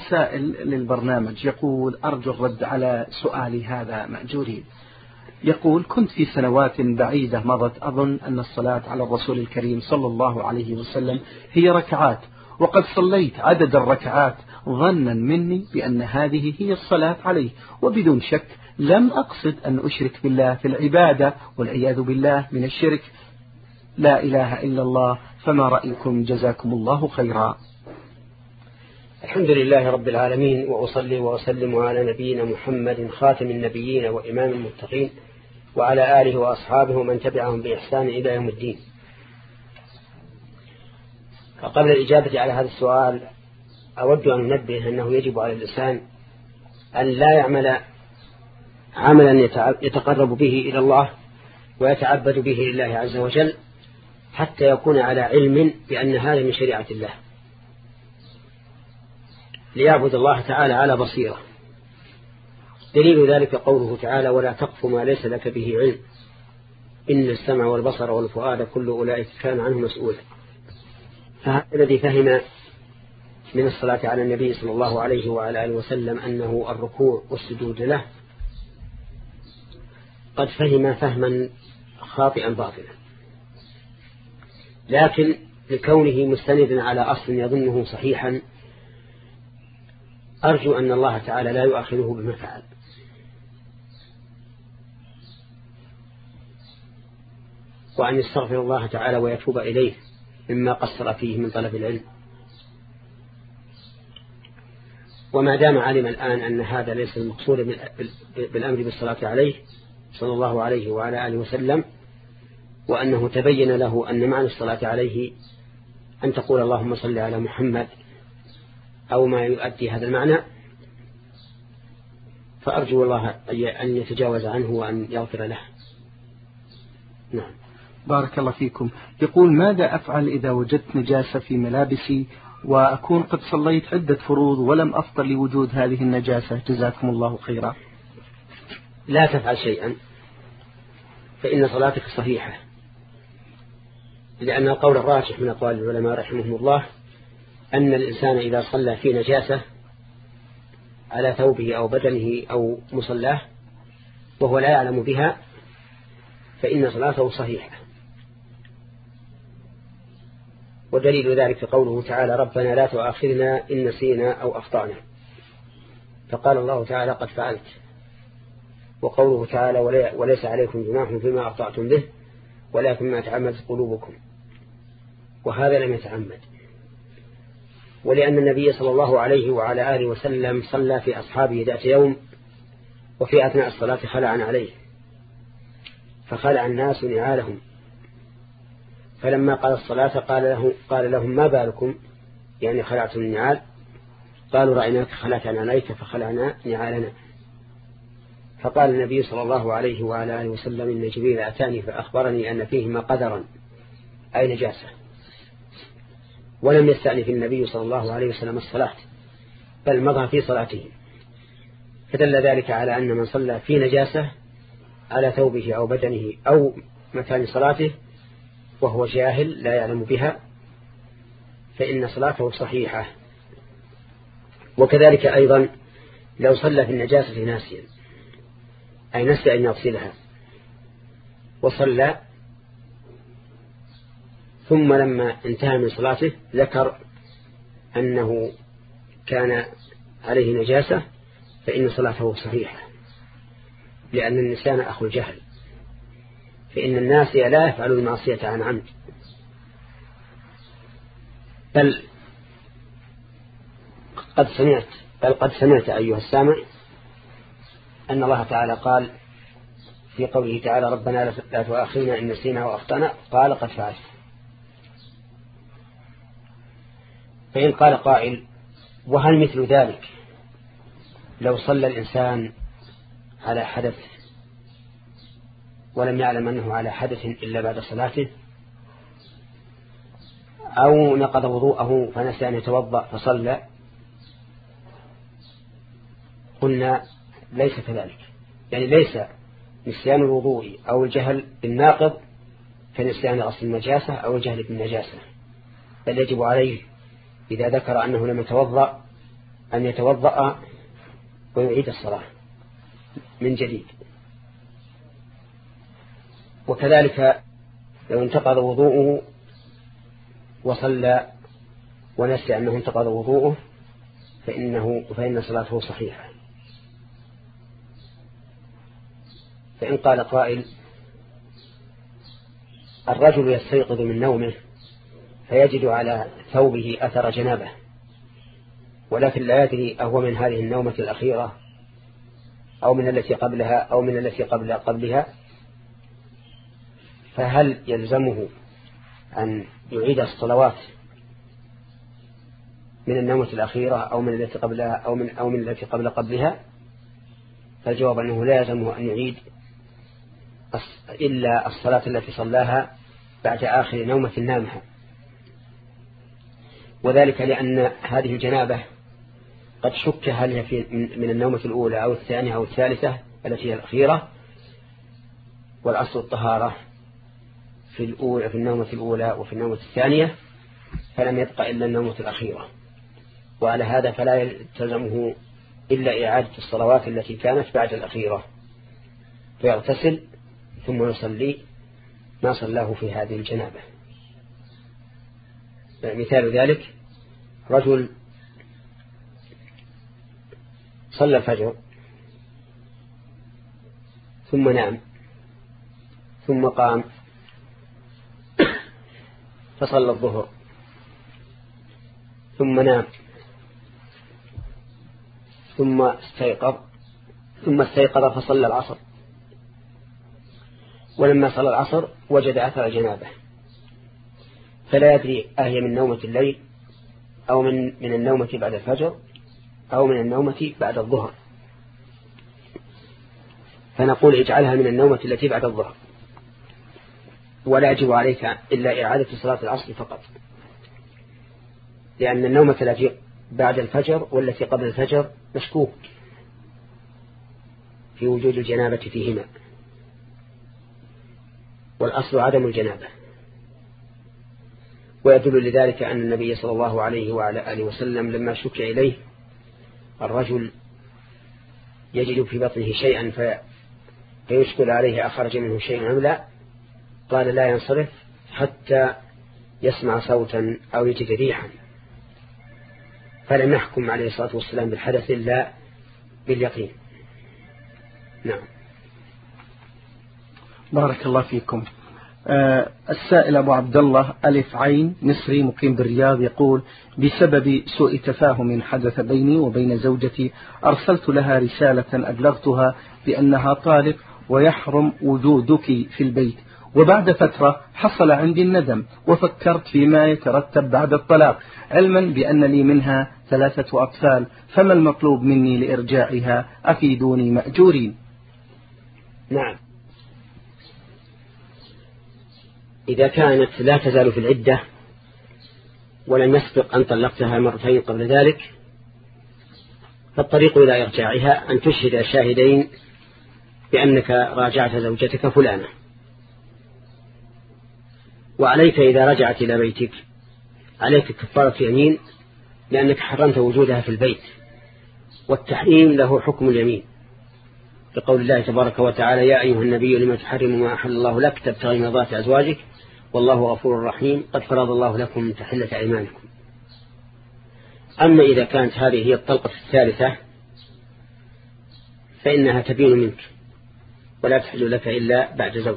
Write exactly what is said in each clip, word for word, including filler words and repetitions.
سائل للبرنامج يقول: أرجو الرد على سؤالي هذا مأجورين. يقول: كنت في سنوات بعيدة مضت أظن أن الصلاة على الرسول الكريم صلى الله عليه وسلم هي ركعات، وقد صليت عدد الركعات ظنا مني بأن هذه هي الصلاة عليه، وبدون شك لم أقصد أن أشرك بالله في العبادة، والعياذ بالله من الشرك. لا إله إلا الله، فما رأيكم؟ جزاكم الله خيرا. الحمد لله رب العالمين، وأصلي وأسلم على نبينا محمد خاتم النبيين وإمام المتقين، وعلى آله وأصحابه ومن تبعهم بإحسان إلى يوم الدين. فقبل الإجابة على هذا السؤال أود أن أنبه أنه يجب على الإنسان أن لا يعمل عملا يتقرب به إلى الله ويتعبد به لله عز وجل حتى يكون على علم بأن هذا من شريعة الله، ليعبد الله تعالى على بصيرة. دليل ذلك قوله تعالى: ولا تقف ما ليس لك به علم إن السمع والبصر والفؤاد كل أولئك كان عنه مسؤولا. فهذا الذي فهم من الصلاة على النبي صلى الله عليه وعلى آله وسلم أنه الركوع والسجود له قد فهم فهما خاطئا باطلا، لكن لكونه مستندا على أصل يظنه صحيحا أرجو أن الله تعالى لا يؤاخذه بما فعل. وأن يستغفر الله تعالى ويتوب إليه مما قصر فيه من طلب العلم. وما دام علم الآن أن هذا ليس المقصود بالأمر بالصلاة عليه صلى الله عليه وعلى آله وسلم، وأنه تبين له أن معنى الصلاة عليه أن تقول اللهم صل على محمد أو ما يؤدي هذا المعنى، فأرجو الله أن يتجاوز عنه وأن يغفر له. نعم. بارك الله فيكم. يقول: ماذا أفعل إذا وجدت نجاسة في ملابسي وأكون قد صليت عدة فروض ولم أفطر لوجود هذه النجاسة؟ جزاكم الله خيرا. لا تفعل شيئا، فإن صلاتك صحيحة، لأن القول الراجح من أقوال العلماء رحمهم الله أن الإنسان إذا صلى في نجاسة على ثوبه أو بدنه أو مصلاه وهو لا يعلم بها فإن صلاته صحيحة. ودليل ذلك قوله تعالى: ربنا لا تؤاخذنا إن نسينا أو أخطأنا، فقال الله تعالى: قد فعلت. وقوله تعالى: وليس عليكم جناح فيما أخطأتم به ولكن ما تعمدت قلوبكم، وهذا لم يتعمد. ولأن النبي صلى الله عليه وعلى آله وسلم صلى في أصحابه ذات يوم وفي أثناء الصلاة خلع عليه، فخلع الناس نعالهم، فلما قال الصلاة قال, له قال لهم: ما بالكم؟ يعني خلعتم النعال؟ قالوا: رأيناك خلعت عليك فخلعنا نعالنا. فقال النبي صلى الله عليه وعلى آله وسلم: إن جبريل أتاني فأخبرني أن فيهما قدرا أي نجاسة. ولم يستأنف النبي صلى الله عليه وسلم الصلاة، بل مضى في صلاته، فدل ذلك على أن من صلى في نجاسة على ثوبه أو بدنه أو مكان صلاته وهو جاهل لا يعلم بها فإن صلاته صحيحة. وكذلك أيضا لو صلى في النجاسة ناسيا، أي نسي أن يغسلها وصلى، ثم لما انتهى من صلاته ذكر أنه كان عليه نجاسة، فإن صلاته صحيحة، لأن النسيان أخو الجهل، فإن الناس لا يفعل المعصية عن عمد، بل قد سمعت بل قد سمعت أيها السامع أن الله تعالى قال في قوله تعالى: ربنا لا تؤاخذنا إن نسينا وأخطأنا، قال: قد فعلت. فإن قال قائل: وهل مثل ذلك لو صلى الإنسان على حدث ولم يعلم أنه على حدث إلا بعد صلاته، أو نقض وضوءه فنسى أن يتوضأ فصلى؟ قلنا: ليس كذلك، يعني ليس نسيان الوضوء أو الجهل بالناقض كنسيان غسل النجاسة أو الجهل بالنجاسة، بل يجب عليه إذا ذكر أنه لم يتوضأ أن يتوضأ ويعيد الصلاة من جديد. وكذلك لو انتقض وضوءه وصلى ونسي أنه انتقض وضوءه فإنه فإن صلاته صحيحة. فإن قال قائل الرجل يستيقظ من نومه فيجد على ثوبه أثر جنابه ولكن لا يدري أهو من هذه النومة الأخيرة أو من التي قبلها أو من التي قبل قبلها، فهل يلزمه أن يعيد الصلوات من النومة الأخيرة أو من التي قبلها أو من أو من التي قبل قبلها؟ فالجواب أنه لا يلزمه أن يعيد إلا الصلاة التي صلاها بعد آخر نومة نامها، وذلك لأن هذه الجنابة قد شك هل هي في من النومة الأولى أو الثانية أو الثالثة التي هي الأخيرة، والأصل الطهارة في الأولى في النومة الأولى وفي النومة الثانية، فلم يبقى إلا النومة الأخيرة، وعلى هذا فلا يلزمه إلا إعادة الصلوات التي كانت بعد الأخيرة، فيغتسل ثم يصلي ما صلاه في هذه الجنابة. مثال ذلك رجل صلى الفجر ثم نام ثم قام فصلى الظهر ثم نام ثم استيقظ ثم استيقظ فصلى العصر، ولما صلى العصر وجد أثر جنابه، فلا يدري أهي من نومة الليل أو من من النومة بعد الفجر أو من النومة بعد الظهر، فنقول اجعلها من النومة التي بعد الظهر، ولا يجب عليك إلا إعادة صلاة العصر فقط، لأن النومة التي بعد الفجر والتي قبل الفجر مشكوك في وجود الجنابة فيهما، والأصل عدم الجنابة. ويدل لذلك أن النبي صلى الله عليه وعلى آله وسلم لما شك إليه الرجل يجد في بطنه شيئا فيشكل عليه أخرج منه شيء أم لا، قال لا ينصرف حتى يسمع صوتا أو يجد ريحا، فلم يحكم عليه الصلاة والسلام بالحدث إلا باليقين. نعم. بارك الله فيكم. آه السائل أبو عبد الله ألف عين مصري مقيم بالرياض يقول: بسبب سوء تفاهم حدث بيني وبين زوجتي أرسلت لها رسالة أبلغتها بأنها طالق ويحرم وجودك في البيت، وبعد فترة حصل عندي الندم وفكرت فيما يترتب بعد الطلاق، علما بأن لي منها ثلاثة أطفال، فما المطلوب مني لإرجاعها؟ أفيدوني مأجورين. نعم، إذا كانت لا تزال في العدة ولم يسبق أن طلقتها مرتين قبل ذلك، فالطريق إلى إرجاعها أن تشهد شاهدين بأنك راجعت زوجتك فلانة، وعليك إذا رجعت إلى بيتك عليك كفارة يمين، لأنك حرمت وجودها في البيت، والتحريم له حكم اليمين، لقول الله تبارك وتعالى: يا أيها النبي لما تحرم ما أحل الله لك تبتغي مرضات أزواجك والله غفور رحيم قد فرض الله لكم تحلة أيمانكم. أما إذا كانت هذه هي الطلقة الثالثة فإنها تبين منك ولا تحل لك إلا بعد زوج.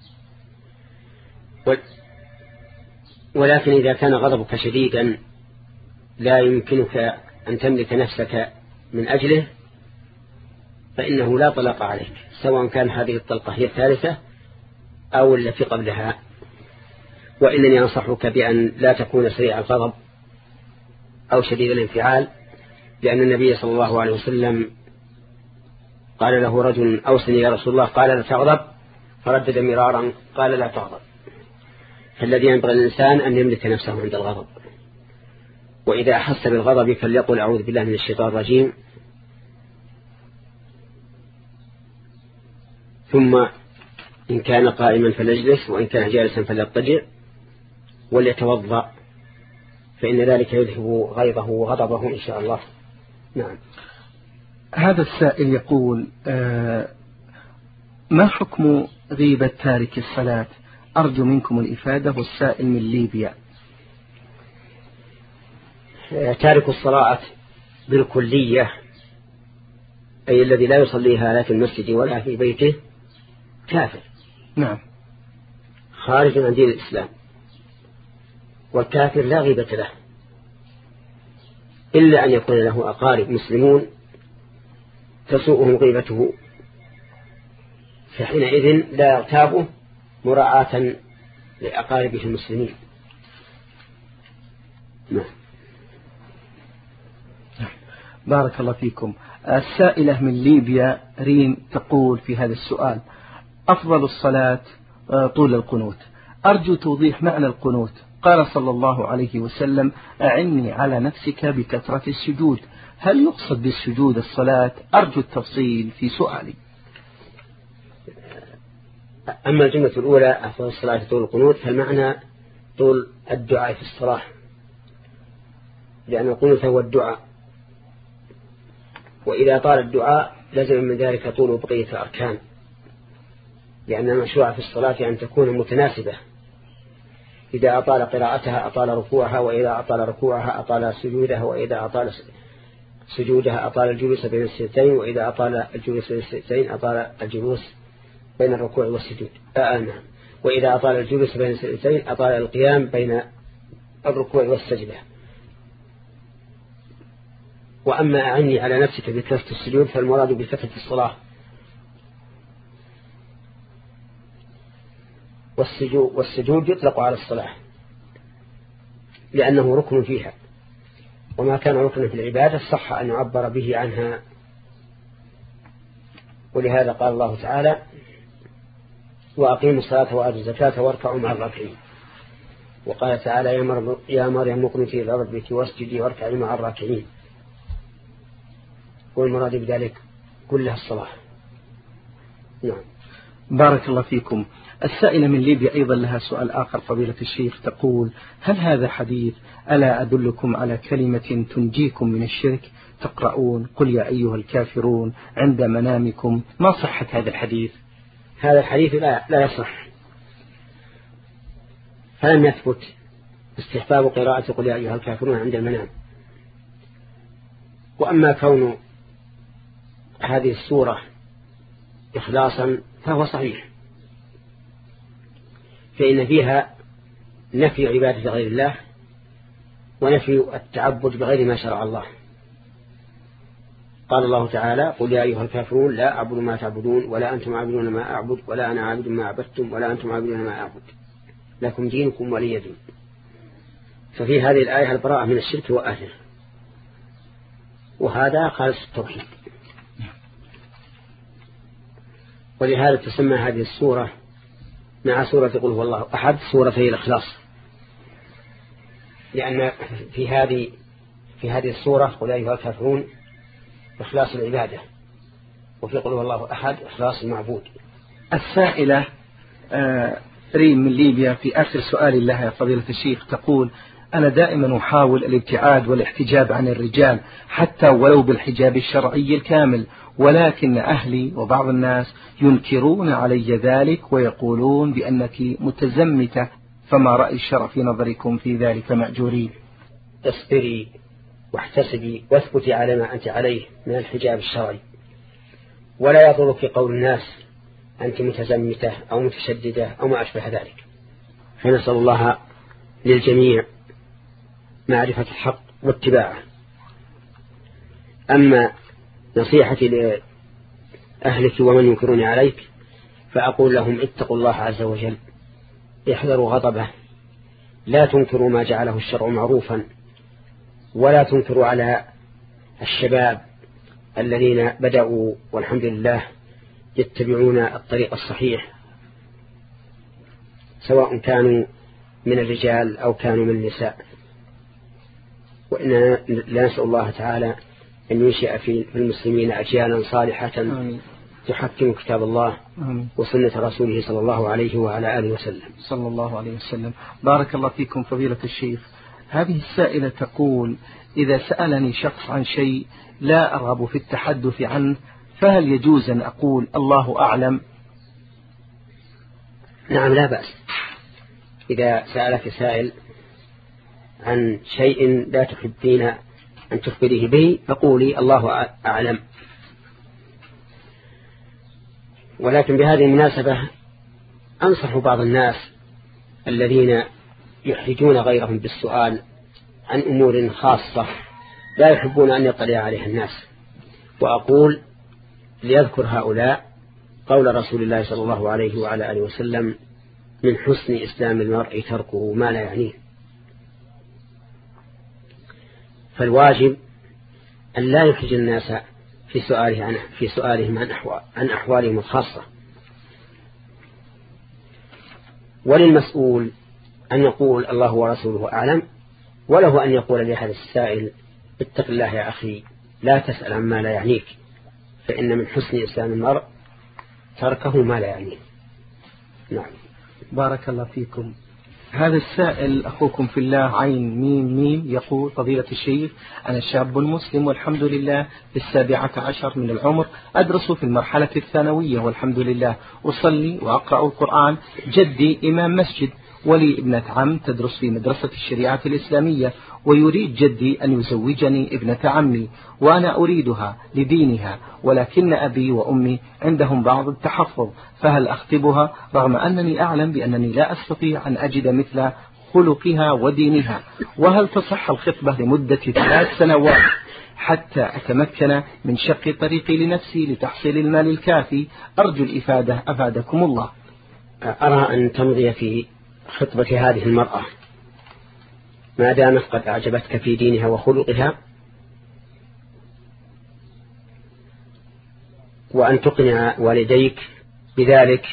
ولكن إذا كان غضبك شديدا لا يمكنك أن تملك نفسك من أجله فإنه لا طلاق عليك، سواء كان هذه الطلقة هي الثالثة أو التي قبلها. وإنني أنصحك بأن لا تكون سريع الغضب أو شديد الانفعال، لأن النبي صلى الله عليه وسلم قال له رجل: أوصني يا رسول الله، قال: لا تغضب، فردد مرارا قال: لا تغضب. فالذي ينبغي الإنسان أن يملك نفسه عند الغضب، وإذا أحس بالغضب فليقل: أعوذ بالله من الشيطان الرجيم، ثم إن كان قائما فليجلس، وإن كان جالسا فليضطجع وليتوضأ، فإن ذلك يذهب غيظه وغضبه إن شاء الله. نعم. هذا السائل يقول آه ما حكم غيبة تارك الصلاة؟ أرجو منكم الإفادة. والسائل من ليبيا. تارك الصلاة بالكلية أي الذي لا يصليها لا في المسجد ولا في بيته كافر. نعم. خارج عن دين الإسلام. والكافر لا غيبة له إلا أن يكون له أقارب مسلمون تسوءهم غيبته، فحينئذ لا يغتابه مراعاة لأقاربه المسلمين. نعم. بارك الله فيكم. السائلة من ليبيا ريم تقول في هذا السؤال: أفضل الصلاة طول القنوت، أرجو توضيح معنى القنوت. قال صلى الله عليه وسلم: أعني على نفسك بكثرة السجود، هل يقصد بالسجود الصلاة؟ أرجو التفصيل في سؤالي. أما الجملة الأولى أفضل الصلاة طول القنوت، فالمعنى طول الدعاء في الصلاة، لأن القنوت هو الدعاء، وإذا طال الدعاء لازم من ذلك طول بقية الأركان، لأن المشروع في الصلاة أن تكون متناسبة. إذا أطال قراءتها أطال ركوعها، وإذا أطال ركوعها أطال سجودها، وإذا أطال سجودها أطال الجلوس بين السجدتين، وإذا أطال الجلوس بين السجدتين أطال الجلوس بين الركوع والسجود. آه نعم. وإذا أطال الجلوس بين السجدتين أطال القيام بين الركوع والسجدة. وأما أعني على نفسك بكثرة السجود فالمراد بكثرة الصلاة. والسجود, والسجود يطلق على الصلاة لأنه ركن فيها، وما كان ركن في العبادة صح أن يعبر به عنها. ولهذا قال الله تعالى: وأقيموا الصلاة وآتوا الزكاة واركعوا مع الراكعين. وقال تعالى: يا مريم اقنتي لربك واسجدي واركعي مع الراكعين. والمراد بذلك كلها الصلاة. نعم. بارك الله فيكم. السائلة من ليبيا أيضا لها سؤال آخر فضيلة الشيخ، تقول: هل هذا حديث ألا أدلكم على كلمة تنجيكم من الشرك؟ تقرؤون قل يا أيها الكافرون عند منامكم، ما صحة هذا الحديث؟ هذا الحديث لا, لا يصح، فلم يثبت استحباب قراءة قل يا أيها الكافرون عند المنام. وأما كون هذه السورة إخلاصا فهو صحيح، فإن فيها نفي عبادة غير الله ونفي التعبد بغير ما شرع الله. قال الله تعالى: قل يا أيها الكافرون لا أعبد ما تعبدون ولا أنتم عابدون ما أعبد ولا أنا عابد ما عبدتم ولا أنتم عابدون ما أعبد لكم دينكم ولي دين. ففي هذه الآية البراءة من الشرك وأهله، وهذا خالص التوحيد. ولهذا تسمى هذه السورة مع سورة قل هو الله أحد سورتي الإخلاص، لأن في هذه في هذه السورة قل يا أيها الكافرون إخلاص العبادة، وفي قل هو الله أحد إخلاص المعبود. السائلة ريم من ليبيا في آخر سؤال لها فضيلة الشيخ تقول: أنا دائما أحاول الابتعاد والاحتجاب عن الرجال حتى ولو بالحجاب الشرعي الكامل، ولكن أهلي وبعض الناس ينكرون علي ذلك ويقولون بأنك متزمتة، فما رأي الشرع في نظركم في ذلك مأجورين؟ اصبري واحتسبي واثبتي على ما أنت عليه من الحجاب الشرعي، ولا يضرك قول الناس أنت متزمتة أو متشددة أو ما أشبه ذلك. فنسأل الله للجميع معرفة الحق واتباعه. أما نصيحتي لأهلك ومن ينكرون عليك فأقول لهم: اتقوا الله عز وجل، احذروا غضبه، لا تنكروا ما جعله الشرع معروفا، ولا تنكروا على الشباب الذين بدأوا والحمد لله يتبعون الطريق الصحيح، سواء كانوا من الرجال أو كانوا من النساء. وإننا لا نسأل الله تعالى أن ينشئ في المسلمين أجيالا صالحة آمين. تحكم كتاب الله آمين. وسنة رسوله صلى الله عليه وعلى آله وسلم صلى الله عليه وسلم. بارك الله فيكم فضيلة الشيخ. هذه السائلة تقول: إذا سألني شخص عن شيء لا أرغب في التحدث عنه فهل يجوز أن أقول الله أعلم؟ نعم، لا بأس. إذا سألك سائل عن شيء لا تحبين أن تخبريه به فقولي الله أعلم. ولكن بهذه المناسبة أنصح بعض الناس الذين يحرجون غيرهم بالسؤال عن أمور خاصة لا يحبون أن يطلع عليها الناس، وأقول ليذكر هؤلاء قول رسول الله صلى الله عليه وعلى آله وسلم: من حسن إسلام المرء تركه ما لا يعنيه. فالواجب أن لا يحرج الناس في سؤاله عن في سؤالهم عن أحوال عن أحوالهم الخاصة. وللمسؤول أن يقول الله ورسوله أعلم، وله أن يقول لهذا السائل: اتق الله يا أخي، لا تسأل عما لا يعنيك، فإن من حسن إسلام المرء تركه ما لا يعنيه. نعم. بارك الله فيكم. هذا السائل أخوكم في الله عين ميم ميم يقول: فضيلة الشيخ، أنا شاب مسلم والحمد لله في السابعة عشر من العمر، أدرس في المرحلة الثانوية والحمد لله، أصلي وأقرأ القرآن. جدي إمام مسجد، ولي ابنة عم تدرس في مدرسة الشريعة الإسلامية، ويريد جدي أن يزوجني ابنة عمي، وأنا أريدها لدينها، ولكن أبي وأمي عندهم بعض التحفظ، فهل أخطبها رغم أنني أعلم بأنني لا أستطيع أن أجد مثل خلقها ودينها؟ وهل تصح الخطبة لمدة ثلاث سنوات حتى أتمكن من شق طريقي لنفسي لتحصيل المال الكافي؟ أرجو الإفادة أفادكم الله. أرى أن تمضي في خطبة هذه المرأة ما دامت قد أعجبتك في دينها وخلقها، وأن تقنع والديك بذلك،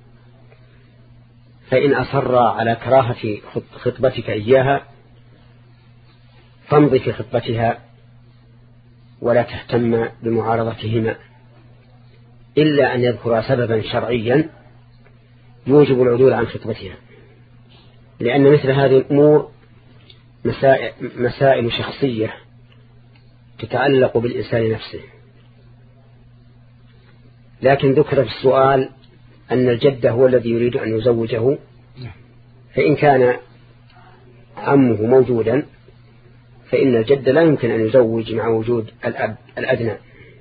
فإن أصر على كراهة خطبتك إياها فامضي في خطبتها ولا تهتم بمعارضتهما، إلا أن يذكر سببا شرعيا يوجب العدول عن خطبتها، لأن مثل هذه الأمور مسائل, مسائل شخصية تتعلق بالإنسان نفسه. لكن ذكر في السؤال أن الجد هو الذي يريد أن يزوجه، فإن كان عمه موجودا فإن الجد لا يمكن أن يزوج مع وجود الأب الأدنى،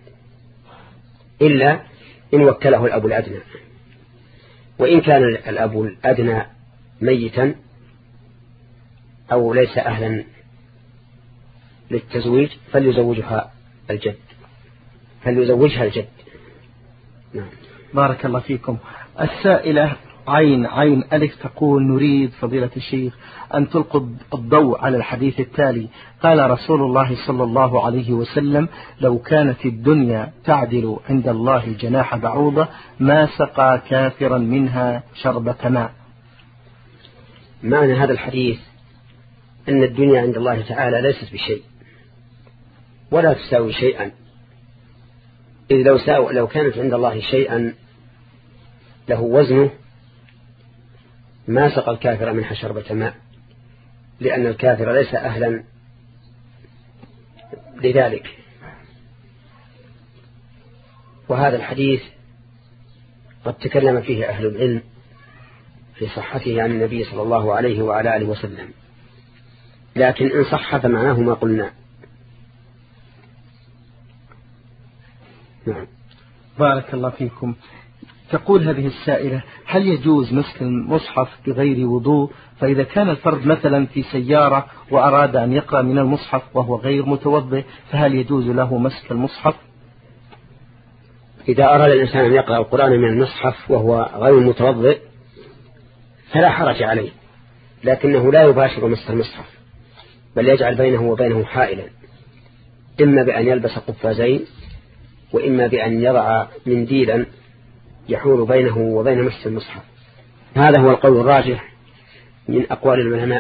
إلا إن وكله الأب الأدنى. وإن كان الأب الأدنى ميتا أو ليس أهلا للتزويج فليزوجها الجد فليزوجها الجد. نعم. بارك الله فيكم. السائلة عين عين ألف تقول: نريد فضيلة الشيخ أن تلقوا الضوء على الحديث التالي. قال رسول الله صلى الله عليه وسلم: لو كانت الدنيا تعدل عند الله جناح بعوضة ما سقى كافرا منها شربة ماء. معنى هذا الحديث أن الدنيا عند الله تعالى ليست بشيء ولا تساوي شيئا، إذ لو, ساو لو كانت عند الله شيئا له وزنه ما سقى الكافر منها شربة ماء، لأن الكافر ليس أهلا لذلك. وهذا الحديث قد تكلم فيه أهل العلم في صحته عن النبي صلى الله عليه وعلى آله وسلم، لكن إن صح فمعناه ما قلنا. نعم. بارك الله فيكم. تقول هذه السائلة: هل يجوز مسك المصحف بغير وضوء؟ فإذا كان الفرد مثلا في سيارة وأراد أن يقرأ من المصحف وهو غير متوضئ فهل يجوز له مسك المصحف؟ إذا أراد الإنسان أن يقرأ القرآن من المصحف وهو غير متوضئ فلا حرج عليه، لكنه لا يباشر مس المصحف، بل يجعل بينه وبينه حائلا، إما بأن يلبس قفازين وإما بأن يضع منديلا يحول بينه وبين مس المصحف. هذا هو القول الراجح من أقوال العلماء،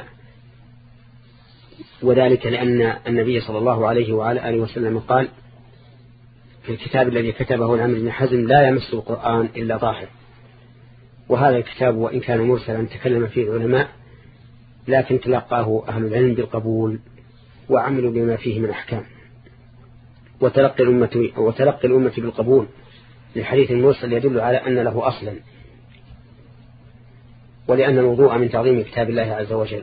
وذلك لأن النبي صلى الله عليه وعلى آله وسلم قال في الكتاب الذي كتبه العمرو بن حزم: لا يمس القرآن إلا طاهر. وهذا الكتاب وإن كان مرسلا تكلم فيه العلماء لكن تلقاه أهل العلم بالقبول وعملوا بما فيه من أحكام. وتلقي الأمة, وتلقي الأمة بالقبول للحديث المرسل يدل على أن له أصلا، ولأن الوضوء من تعظيم كتاب الله عز وجل،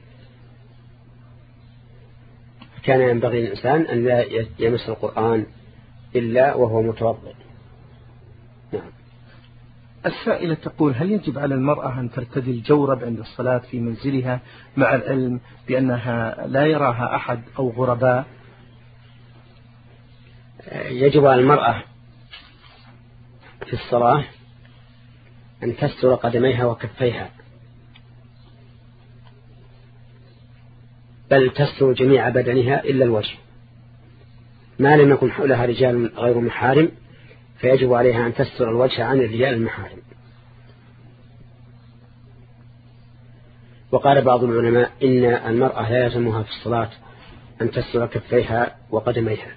كان ينبغي للإنسان أن لا يمس القرآن إلا وهو متوضئ. نعم. السائلة تقول: هل يجب على المرأة أن ترتدي الجورب عند الصلاة في منزلها مع العلم بأنها لا يراها أحد أو غرباء؟ يجب على المرأة في الصلاة أن تستر قدميها وكفيها، بل تستر جميع بدنها إلا الوجه، ما لم يكن حولها رجال غير محارم، فيجب عليها أن تستر الوجه عن الرجال المحارم. وقال بعض العلماء إن المرأة لا يلزمها في الصلاة أن تستر كفيها وقدميها،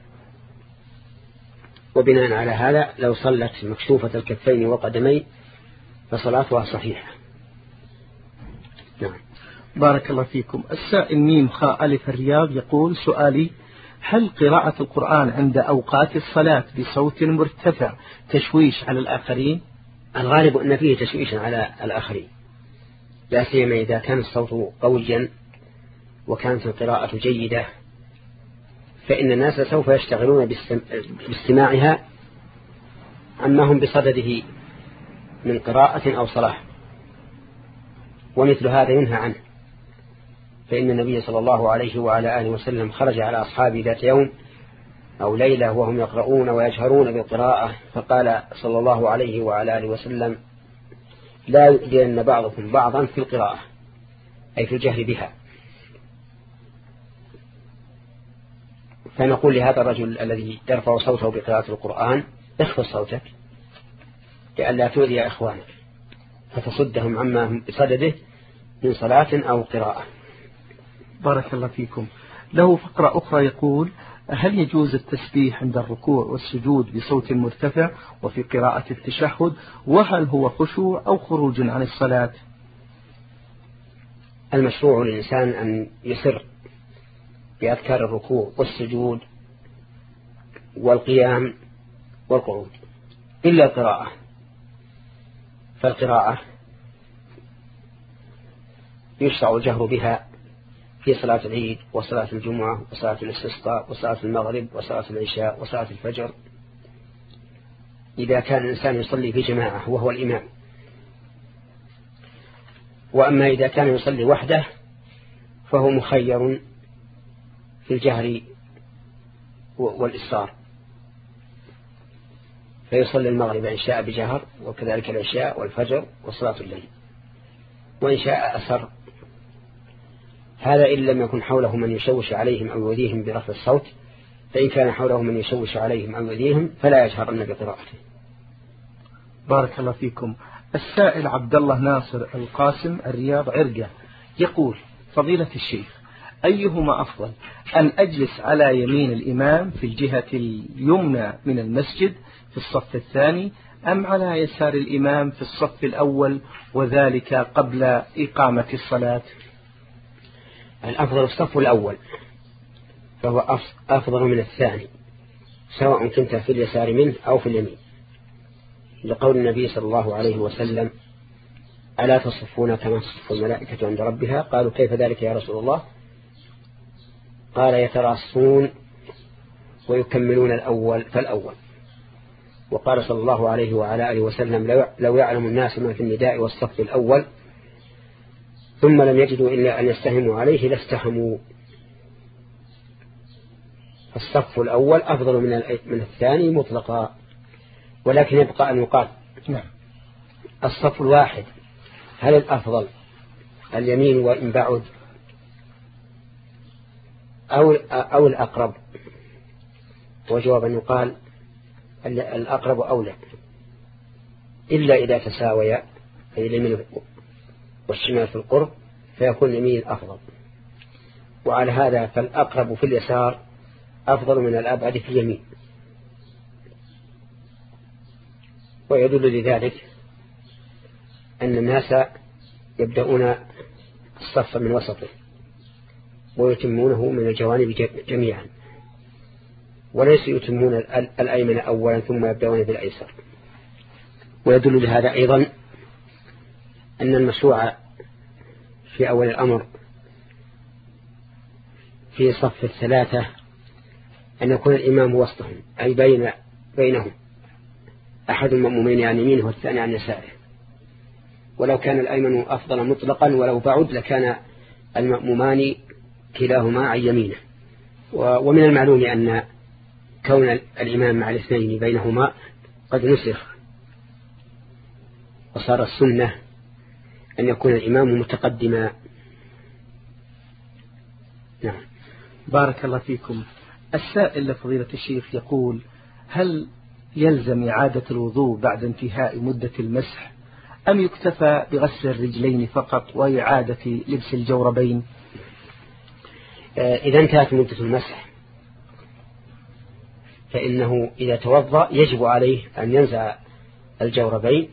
وبناء على هذا لو صلت مكشوفة الكفين وقدمي فصلاتها صحيحة. نعم. بارك الله فيكم. السائل ميم خاء ألف الرياض يقول: سؤالي: هل قراءة القرآن عند أوقات الصلاة بصوت مرتفع تشويش على الآخرين؟ الغالب أن فيه تشويش على الآخرين، لا سيما إذا كان الصوت قويا وكانت القراءة جيدة، فإن الناس سوف يشتغلون باستماعها عما هم بصدده من قراءة أو صلاة، ومثل هذا ينهى عنه. فإن النبي صلى الله عليه وعلى آله وسلم خرج على أصحابه ذات يوم أو ليلة وهم يقرؤون ويجهرون بالقراءة، فقال صلى الله عليه وعلى آله وسلم: لا يؤذين بعضكم بعضا في القراءة، أي في الجهر بها. فنقول لهذا الرجل الذي يرفع صوته بقراءة القرآن: اخفض صوتك لئلا تؤذي إخوانك فتصدهم عما هم بصدده من صلاة أو قراءة. بارك الله فيكم. له فقرة أخرى يقول: هل يجوز التسبيح عند الركوع والسجود بصوت مرتفع وفي قراءة التشهد، وهل هو خشوع أو خروج عن الصلاة؟ المشروع للإنسان أن يسر بأذكار الركوع والسجود والقيام والقعود، إلا القراءة، فالقراءة يشرع الجهر بها في صلاة العيد وصلاة الجمعة وصلاة الاستسقاء وصلاة المغرب وصلاة العشاء وصلاة الفجر، إذا كان الإنسان يصلي في جماعة وهو الإمام. وأما إذا كان يصلي وحده فهو مخير في الجهر والإسرار، فيصلي المغرب إن شاء بجهر، وكذلك العشاء والفجر وصلاة الليل، وإن شاء أسر. هذا إن لم يكن حوله من يشوش عليهم أو يؤذيهم برفع الصوت، فإن كان حوله من يشوش عليهم أو يؤذيهم فلا يجهرن بقراءته. بارك الله فيكم. السائل عبد الله ناصر القاسم الرياض عرقة يقول: فضيلة الشيخ، أيهما أفضل، أن أجلس على يمين الإمام في الجهة اليمنى من المسجد في الصف الثاني، أم على يسار الإمام في الصف الأول وذلك قبل إقامة الصلاة؟ الأفضل الصف الأول، فهو أفضل من الثاني سواء كنت في اليسار منه أو في اليمين، لقول النبي صلى الله عليه وسلم: ألا تصفون كما تصف الملائكة عند ربها؟ قالوا: كيف ذلك يا رسول الله؟ قال: يتراصون ويكملون الأول فالأول. وقال صلى الله عليه وعلى آله وسلم: لو يعلم الناس ما في النداء والصف الأول ثم لم يجدوا إلا أن يستهموا عليه لاستهموا. الصف الأول أفضل من من الثاني مطلقا، ولكن يبقى أن يقال: نعم، الصف الواحد هل الأفضل اليمين وإن بعد أو أو الأقرب؟ وجواب أن يقال الأقرب أولى، إلا إذا تساويا، أي اليمين والشمال في القرب، فيكون اليمين الأفضل. وعلى هذا فالأقرب في اليسار أفضل من الأبعد في اليمين. ويدل لذلك أن الناس يبدأون الصف من وسطه ويتمونه من الجوانب جميعا، وليس يتمون الأيمن أولا ثم يبدأون بالأيسر. ويدل لهذا أيضا أن المشروع في أول الأمر في صف الثلاثة أن يكون الإمام وسطهم، أي بين بينهم، أحد المأمومين عن يمينه والثاني عن يساره. ولو كان الأيمن أفضل مطلقا ولو بعد لكان المأمومان كلاهما عن يمينه. ومن المعلوم أن كون الإمام مع الاثنين بينهما قد نسخ، وصار السنة أن يكون الإمام متقدما. نعم. بارك الله فيكم. السائل لفضيلة الشيخ يقول: هل يلزم إعادة الوضوء بعد انتهاء مدة المسح أم يكتفى بغسل الرجلين فقط وإعادة لبس الجوربين؟ إذا انتهت مدة المسح فإنه إذا توضأ يجب عليه أن ينزع الجوربين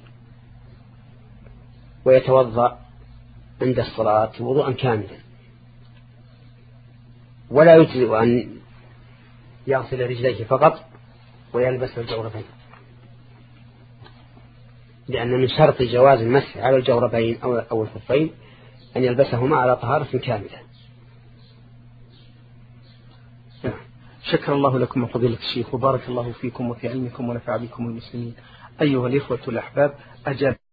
ويتوضأ عند الصلاة وضوءا كاملا، ولا يجزئ أن يغسل رجليه فقط ويلبس الجوربين، لأن من شرط جواز المسح على الجوربين أو الخفين أن يلبسهما على طهارة كاملة. شكر الله لكم فضيلة الشيخ، وبارك الله فيكم وفي علمكم ونفع بكم المسلمين. أيها الإخوة الأحباب، أجاب